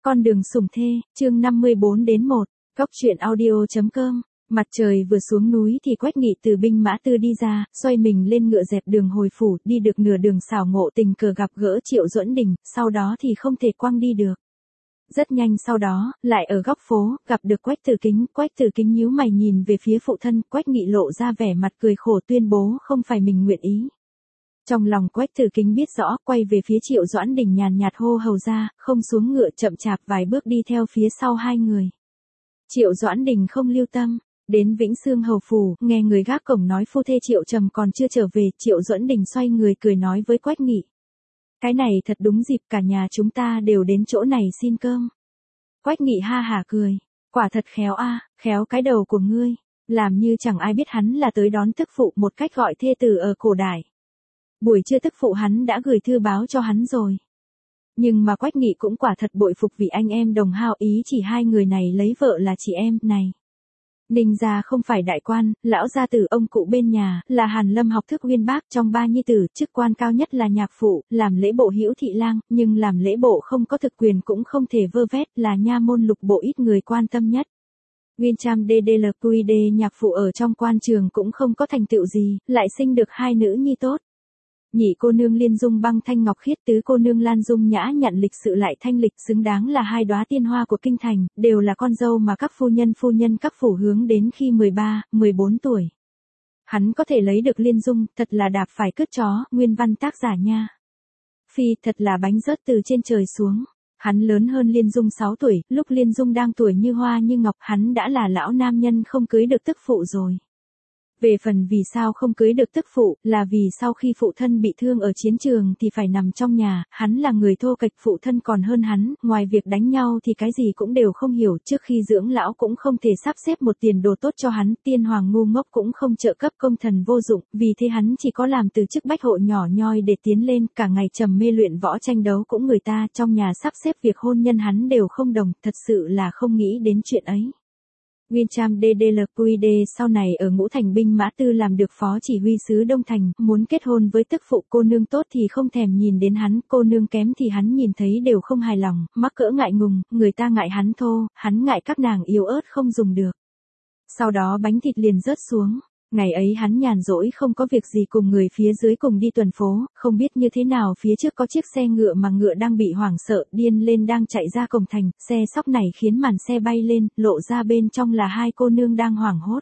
Con đường sủng thê, chương 54 đến 1, Góc truyện audio.com. Mặt trời vừa xuống núi thì Quách Nghị từ binh mã tư đi ra, xoay mình lên ngựa dẹp đường hồi phủ, đi được nửa đường xảo ngộ tình cờ gặp gỡ Triệu Duẫn Đình, sau đó thì không thể quăng đi được. Rất nhanh sau đó, lại ở góc phố, gặp được Quách Tử Kính nhíu mày nhìn về phía phụ thân, Quách Nghị lộ ra vẻ mặt cười khổ tuyên bố không phải mình nguyện ý. Trong lòng Quách Tử Kính biết rõ, quay về phía Triệu Duẫn Đình nhàn nhạt hô hầu ra, không xuống ngựa chậm chạp vài bước đi theo phía sau hai người. Triệu Duẫn Đình không lưu tâm, đến Vĩnh Xương hầu phủ, nghe người gác cổng nói phu thê Triệu Trầm còn chưa trở về, Triệu Duẫn Đình xoay người cười nói với Quách Nghị. Cái này thật đúng dịp cả nhà chúng ta đều đến chỗ này xin cơm. Quách Nghị ha hả cười, quả thật khéo a, khéo cái đầu của ngươi, làm như chẳng ai biết hắn là tới đón tức phụ một cách gọi thê tử ở cổ đại. Buổi trưa tức phụ hắn đã gửi thư báo cho hắn rồi. Nhưng mà Quách Nghị cũng quả thật bội phục vì anh em đồng hao ý chỉ hai người này lấy vợ là chị em, này. Ninh gia không phải đại quan, lão gia tử ông cụ bên nhà, là Hàn Lâm học thức uyên bác trong ba nhi tử, chức quan cao nhất là nhạc phụ, làm lễ bộ hữu thị lang, nhưng làm lễ bộ không có thực quyền cũng không thể vơ vét, là nha môn lục bộ ít người quan tâm nhất. Nguyên DDLQD nhạc phụ ở trong quan trường cũng không có thành tựu gì, lại sinh được hai nữ nhi tốt. Nhị cô nương Liên Dung băng thanh ngọc khiết, tứ cô nương Lan Dung nhã nhặn lịch sự lại thanh lịch, xứng đáng là hai đóa tiên hoa của kinh thành, đều là con dâu mà các phu nhân các phủ hướng đến khi 13, 14 tuổi. Hắn có thể lấy được Liên Dung, thật là đạp phải cướp chó, nguyên văn tác giả nha. Phi, thật là bánh rớt từ trên trời xuống. Hắn lớn hơn Liên Dung 6 tuổi, lúc Liên Dung đang tuổi như hoa như ngọc, hắn đã là lão nam nhân không cưới được tức phụ rồi. Về phần vì sao không cưới được tức phụ, là vì sau khi phụ thân bị thương ở chiến trường thì phải nằm trong nhà, hắn là người thô kệch, phụ thân còn hơn hắn, ngoài việc đánh nhau thì cái gì cũng đều không hiểu, trước khi dưỡng lão cũng không thể sắp xếp một tiền đồ tốt cho hắn, tiên hoàng ngu ngốc cũng không trợ cấp, công thần vô dụng, vì thế hắn chỉ có làm từ chức bách hộ nhỏ nhoi để tiến lên, cả ngày trầm mê luyện võ tranh đấu cũng người ta, trong nhà sắp xếp việc hôn nhân hắn đều không đồng, thật sự là không nghĩ đến chuyện ấy. Nguyên DDLQD sau này ở Ngũ Thành binh mã tư làm được phó chỉ huy sứ Đông Thành, muốn kết hôn với tức phụ cô nương tốt thì không thèm nhìn đến hắn, cô nương kém thì hắn nhìn thấy đều không hài lòng, mắc cỡ ngại ngùng, người ta ngại hắn thô, hắn ngại các nàng yếu ớt không dùng được. Sau đó bánh thịt liền rớt xuống. Ngày ấy hắn nhàn rỗi không có việc gì cùng người phía dưới cùng đi tuần phố, không biết như thế nào phía trước có chiếc xe ngựa mà ngựa đang bị hoảng sợ, điên lên đang chạy ra cổng thành, xe sóc này khiến màn xe bay lên, lộ ra bên trong là hai cô nương đang hoảng hốt.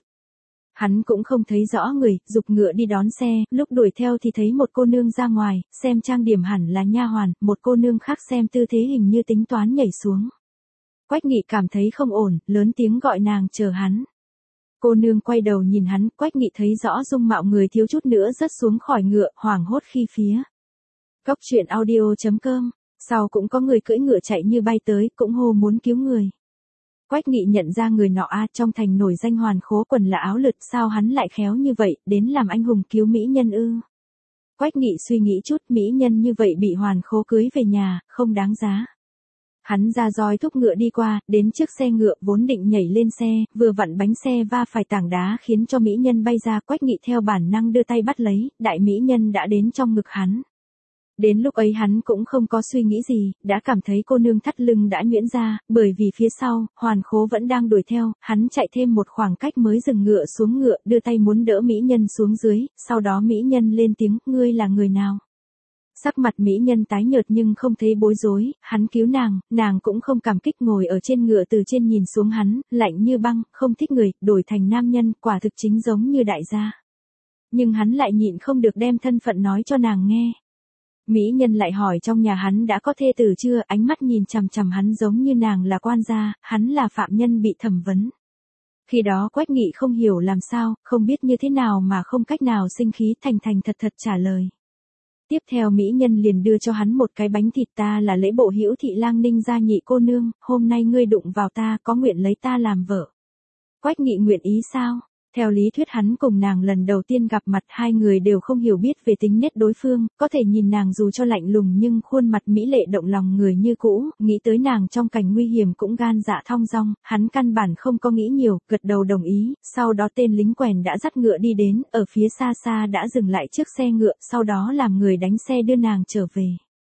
Hắn cũng không thấy rõ người, giục ngựa đi đón xe, lúc đuổi theo thì thấy một cô nương ra ngoài, xem trang điểm hẳn là nha hoàn, một cô nương khác xem tư thế hình như tính toán nhảy xuống. Quách Nghị cảm thấy không ổn, lớn tiếng gọi nàng chờ hắn. Cô nương quay đầu nhìn hắn, Quách Nghị thấy rõ dung mạo người thiếu chút nữa rớt xuống khỏi ngựa, hoảng hốt khi phía. Góc truyện audio.com, sau cũng có người cưỡi ngựa chạy như bay tới, cũng hô muốn cứu người. Quách Nghị nhận ra người nọ trong thành nổi danh hoàn khố quần là áo lượt, sao hắn lại khéo như vậy, đến làm anh hùng cứu mỹ nhân ư. Quách Nghị suy nghĩ chút, mỹ nhân như vậy bị hoàn khố cưới về nhà, không đáng giá. Hắn ra roi thúc ngựa đi qua, đến trước xe ngựa, vốn định nhảy lên xe, vừa vặn bánh xe va phải tảng đá khiến cho mỹ nhân bay ra, Quách Nghị theo bản năng đưa tay bắt lấy, đại mỹ nhân đã đến trong ngực hắn. Đến lúc ấy hắn cũng không có suy nghĩ gì, đã cảm thấy cô nương thắt lưng đã nhuyễn ra, bởi vì phía sau, hoàn khố vẫn đang đuổi theo, hắn chạy thêm một khoảng cách mới dừng ngựa xuống ngựa, đưa tay muốn đỡ mỹ nhân xuống dưới, sau đó mỹ nhân lên tiếng, ngươi là người nào? Sắc mặt mỹ nhân tái nhợt nhưng không thấy bối rối, hắn cứu nàng cũng không cảm kích, ngồi ở trên ngựa từ trên nhìn xuống hắn, lạnh như băng, không thích người, đổi thành nam nhân, quả thực chính giống như đại gia. Nhưng hắn lại nhịn không được đem thân phận nói cho nàng nghe. Mỹ nhân lại hỏi trong nhà hắn đã có thê tử chưa, ánh mắt nhìn chằm chằm hắn giống như nàng là quan gia, hắn là phạm nhân bị thẩm vấn. Khi đó Quách Nghị không hiểu làm sao, không biết như thế nào mà không cách nào sinh khí, thành thật trả lời. Tiếp theo mỹ nhân liền đưa cho hắn một cái bánh thịt, ta là lễ bộ hữu thị lang Ninh gia nhị cô nương, hôm nay ngươi đụng vào ta, có nguyện lấy ta làm vợ. Quách Nghị nguyện ý sao? Theo lý thuyết hắn cùng nàng lần đầu tiên gặp mặt, hai người đều không hiểu biết về tính nết đối phương, có thể nhìn nàng dù cho lạnh lùng nhưng khuôn mặt mỹ lệ động lòng người như cũ, nghĩ tới nàng trong cảnh nguy hiểm cũng gan dạ thong dong, hắn căn bản không có nghĩ nhiều, gật đầu đồng ý, sau đó tên lính quèn đã dắt ngựa đi đến, ở phía xa xa đã dừng lại trước xe ngựa, sau đó làm người đánh xe đưa nàng trở về.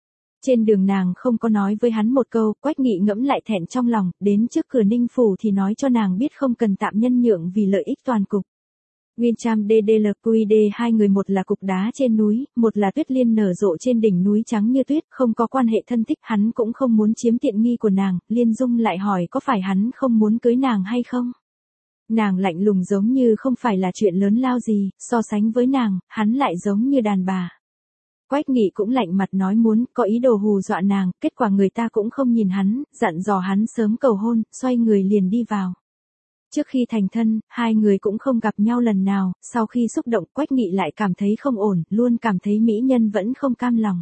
Trên đường nàng không có nói với hắn một câu, Quách Nghị ngẫm lại thẹn trong lòng, đến trước cửa Ninh Phủ thì nói cho nàng biết không cần tạm nhân nhượng vì lợi ích toàn cục. Nguyên Tram DDLQD hai người, một là cục đá trên núi, một là tuyết liên nở rộ trên đỉnh núi trắng như tuyết, không có quan hệ thân thích, hắn cũng không muốn chiếm tiện nghi của nàng. Liên Dung lại hỏi có phải hắn không muốn cưới nàng hay không? Nàng lạnh lùng giống như không phải là chuyện lớn lao gì, so sánh với nàng, hắn lại giống như đàn bà. Quách Nghị cũng lạnh mặt nói muốn, có ý đồ hù dọa nàng, kết quả người ta cũng không nhìn hắn, dặn dò hắn sớm cầu hôn, xoay người liền đi vào. Trước khi thành thân, hai người cũng không gặp nhau lần nào, sau khi xúc động Quách Nghị lại cảm thấy không ổn, luôn cảm thấy mỹ nhân vẫn không cam lòng.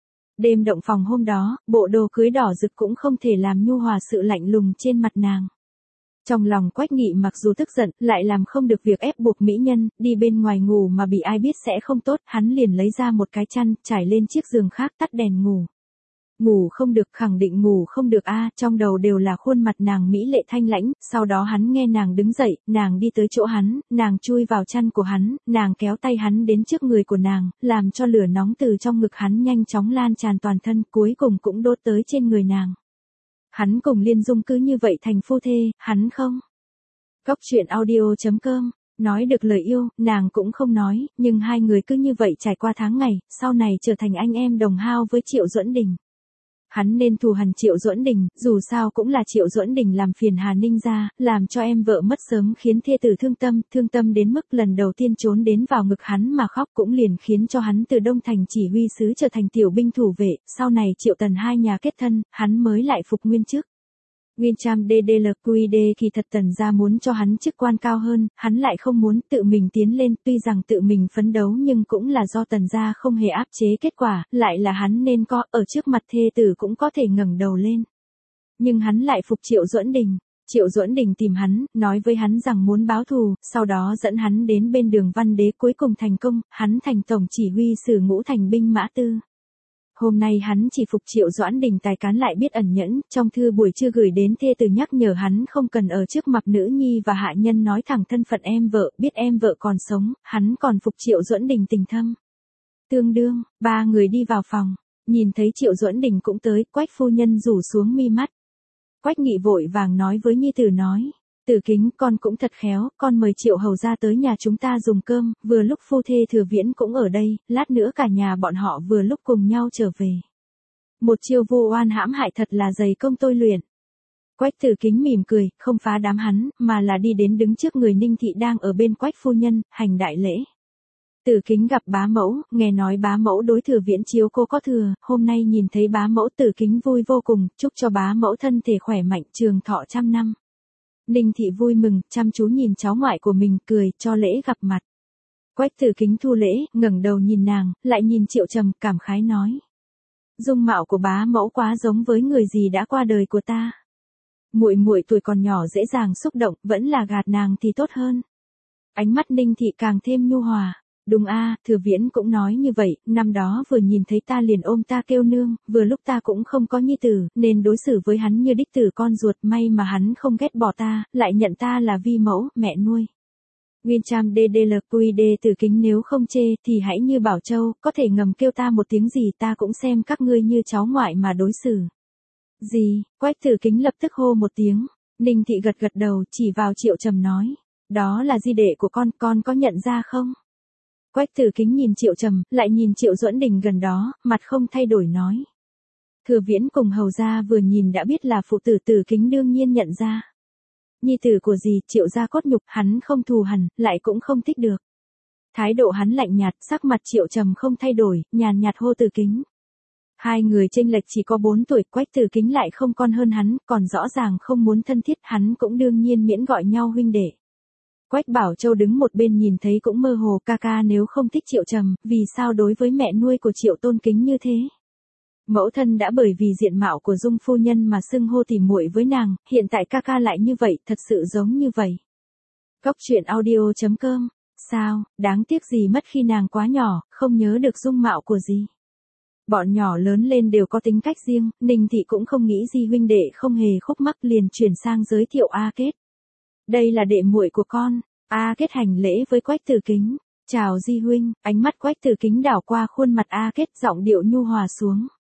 Đêm động phòng hôm đó, bộ đồ cưới đỏ rực cũng không thể làm nhu hòa sự lạnh lùng trên mặt nàng. Trong lòng Quách Nghị mặc dù tức giận, lại làm không được việc ép buộc mỹ nhân, đi bên ngoài ngủ mà bị ai biết sẽ không tốt, hắn liền lấy ra một cái chăn, trải lên chiếc giường khác tắt đèn ngủ. Ngủ không được, khẳng định ngủ không được a, trong đầu đều là khuôn mặt nàng mỹ lệ thanh lãnh, sau đó hắn nghe nàng đứng dậy, nàng đi tới chỗ hắn, nàng chui vào chăn của hắn, nàng kéo tay hắn đến trước người của nàng, làm cho lửa nóng từ trong ngực hắn nhanh chóng lan tràn toàn thân, cuối cùng cũng đốt tới trên người nàng. Hắn cùng Liên Dung cứ như vậy thành phu thê, hắn không. Góc truyện audio.com, nói được lời yêu, nàng cũng không nói, nhưng hai người cứ như vậy trải qua tháng ngày, sau này trở thành anh em đồng hao với Triệu Duẫn Đình. Hắn nên thù hằn Triệu Duẫn Đình, dù sao cũng là Triệu Duẫn Đình làm phiền Hà Ninh gia, làm cho em vợ mất sớm khiến thê tử thương tâm đến mức lần đầu tiên trốn đến vào ngực hắn mà khóc, cũng liền khiến cho hắn từ Đông Thành chỉ huy sứ trở thành tiểu binh thủ vệ, sau này Triệu Tần hai nhà kết thân, hắn mới lại phục nguyên chức. Nguyên Tram DDLQD kỳ thật Tần gia muốn cho hắn chức quan cao hơn, hắn lại không muốn tự mình tiến lên, tuy rằng tự mình phấn đấu nhưng cũng là do Tần gia không hề áp chế, kết quả lại là hắn nên có, ở trước mặt thê tử cũng có thể ngẩng đầu lên. Nhưng hắn lại phục Triệu Duẫn Đình. Triệu Duẫn Đình tìm hắn, nói với hắn rằng muốn báo thù, sau đó dẫn hắn đến bên Đường Văn Đế, cuối cùng thành công, hắn thành tổng chỉ huy sử Ngũ Thành binh mã tư. Hôm nay hắn chỉ phục Triệu Duẫn Đình tài cán lại biết ẩn nhẫn, trong thư buổi trưa gửi đến thê tử nhắc nhở hắn không cần ở trước mặt nữ nhi và hạ nhân nói thẳng thân phận em vợ, biết em vợ còn sống, hắn còn phục Triệu Duẫn Đình tình thâm. Tương đương, ba người đi vào phòng, nhìn thấy Triệu Duẫn Đình cũng tới, Quách phu nhân rủ xuống mi mắt. Quách Nghị vội vàng nói với nhi tử nói. Tử Kính, con cũng thật khéo, con mời Triệu hầu ra tới nhà chúng ta dùng cơm, vừa lúc phu thê Thừa Viễn cũng ở đây, lát nữa cả nhà bọn họ vừa lúc cùng nhau trở về. Một chiêu vu oan hãm hại thật là dày công tôi luyện. Quách Tử Kính mỉm cười, không phá đám hắn, mà là đi đến đứng trước người Ninh thị đang ở bên Quách phu nhân, hành đại lễ. Tử Kính gặp bá mẫu, nghe nói bá mẫu đối Thừa Viễn chiếu cô có thừa, hôm nay nhìn thấy bá mẫu Tử Kính vui vô cùng, chúc cho bá mẫu thân thể khỏe mạnh, trường thọ 100 năm. Ninh thị vui mừng, chăm chú nhìn cháu ngoại của mình, cười, cho lễ gặp mặt. Quách Tử Kính thu lễ, ngẩng đầu nhìn nàng, lại nhìn Triệu Trầm, cảm khái nói. Dung mạo của bá mẫu quá giống với người gì đã qua đời của ta. Muội muội tuổi còn nhỏ dễ dàng xúc động, vẫn là gạt nàng thì tốt hơn. Ánh mắt Ninh thị càng thêm nhu hòa. Đúng a, Thừa Viễn cũng nói như vậy, năm đó vừa nhìn thấy ta liền ôm ta kêu nương, vừa lúc ta cũng không có nhi tử, nên đối xử với hắn như đích tử con ruột, may mà hắn không ghét bỏ ta, lại nhận ta là vi mẫu, mẹ nuôi. Nguyên-Tram DDLQD Tử Kính, nếu không chê, thì hãy như Bảo Châu, có thể ngầm kêu ta một tiếng gì, ta cũng xem các ngươi như cháu ngoại mà đối xử. Gì? Quách Tử Kính lập tức hô một tiếng. Ninh thị gật gật đầu, chỉ vào Triệu Trầm nói. Đó là di đệ của con có nhận ra không? Quách Tử Kính nhìn Triệu Trầm, lại nhìn Triệu Duẫn Đình gần đó, mặt không thay đổi nói. Thừa Viễn cùng hầu gia vừa nhìn đã biết là phụ tử. Tử Kính đương nhiên nhận ra. Nhi tử của gì, Triệu gia cốt nhục, hắn không thù hằn, lại cũng không thích được. Thái độ hắn lạnh nhạt, sắc mặt Triệu Trầm không thay đổi, nhàn nhạt hô Tử Kính. Hai người chênh lệch chỉ có 4 tuổi, Quách Tử Kính lại không con hơn hắn, còn rõ ràng không muốn thân thiết, hắn cũng đương nhiên miễn gọi nhau huynh đệ. Quách Bảo Châu đứng một bên nhìn thấy cũng mơ hồ, ca ca nếu không thích Triệu Trầm, vì sao đối với mẹ nuôi của Triệu tôn kính như thế? Mẫu thân đã bởi vì diện mạo của Dung phu nhân mà xưng hô tỉ muội với nàng, hiện tại ca ca lại như vậy, thật sự giống như vậy. Góc truyện audio.com, sao, đáng tiếc gì mất khi nàng quá nhỏ, không nhớ được dung mạo của gì. Bọn nhỏ lớn lên đều có tính cách riêng, Ninh thị cũng không nghĩ gì huynh đệ không hề khúc mắc, liền chuyển sang giới thiệu A Kết. Đây là đệ muội của con. A Kết hành lễ với Quách Tử Kính. Chào Di huynh, ánh mắt Quách Tử Kính đảo qua khuôn mặt A Kết, giọng điệu nhu hòa xuống.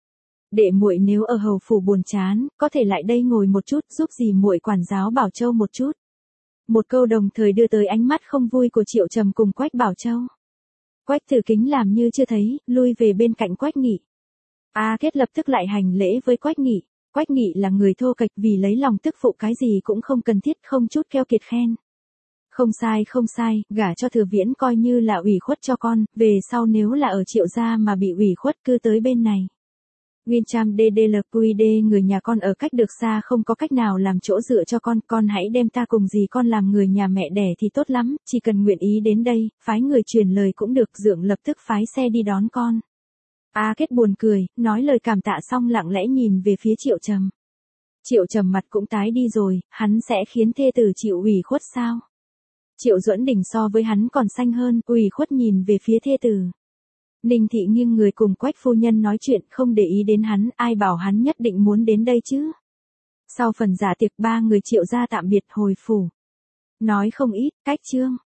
Đệ muội nếu ở hầu phủ buồn chán, có thể lại đây ngồi một chút, giúp dì muội quản giáo Bảo Châu một chút. Một câu đồng thời đưa tới ánh mắt không vui của Triệu Trầm cùng Quách Bảo Châu. Quách Tử Kính làm như chưa thấy, lui về bên cạnh Quách Nghị. A Kết lập tức lại hành lễ với Quách Nghị. Quách Nghị là người thô kệch, vì lấy lòng tức phụ cái gì cũng không cần thiết, không chút keo kiệt khen. Không sai, gả cho Thừa Viễn coi như là ủy khuất cho con, về sau nếu là ở Triệu gia mà bị ủy khuất cứ tới bên này. Nguyên Tram DDLQD, người nhà con ở cách được xa không có cách nào làm chỗ dựa cho con hãy đem ta cùng dì con làm người nhà mẹ đẻ thì tốt lắm, chỉ cần nguyện ý đến đây, phái người truyền lời cũng được. Dượng lập tức phái xe đi đón con. A Kết buồn cười, nói lời cảm tạ xong lặng lẽ nhìn về phía Triệu Trầm. Triệu Trầm mặt cũng tái đi rồi, hắn sẽ khiến thê tử chịu ủy khuất sao? Triệu Duẫn Đình so với hắn còn xanh hơn, ủy khuất nhìn về phía thê tử. Ninh Thị nghiêng người cùng Quách phu nhân nói chuyện, không để ý đến hắn, ai bảo hắn nhất định muốn đến đây chứ. Sau phần dạ tiệc, ba người Triệu gia tạm biệt hồi phủ. Nói không ít, cách chương.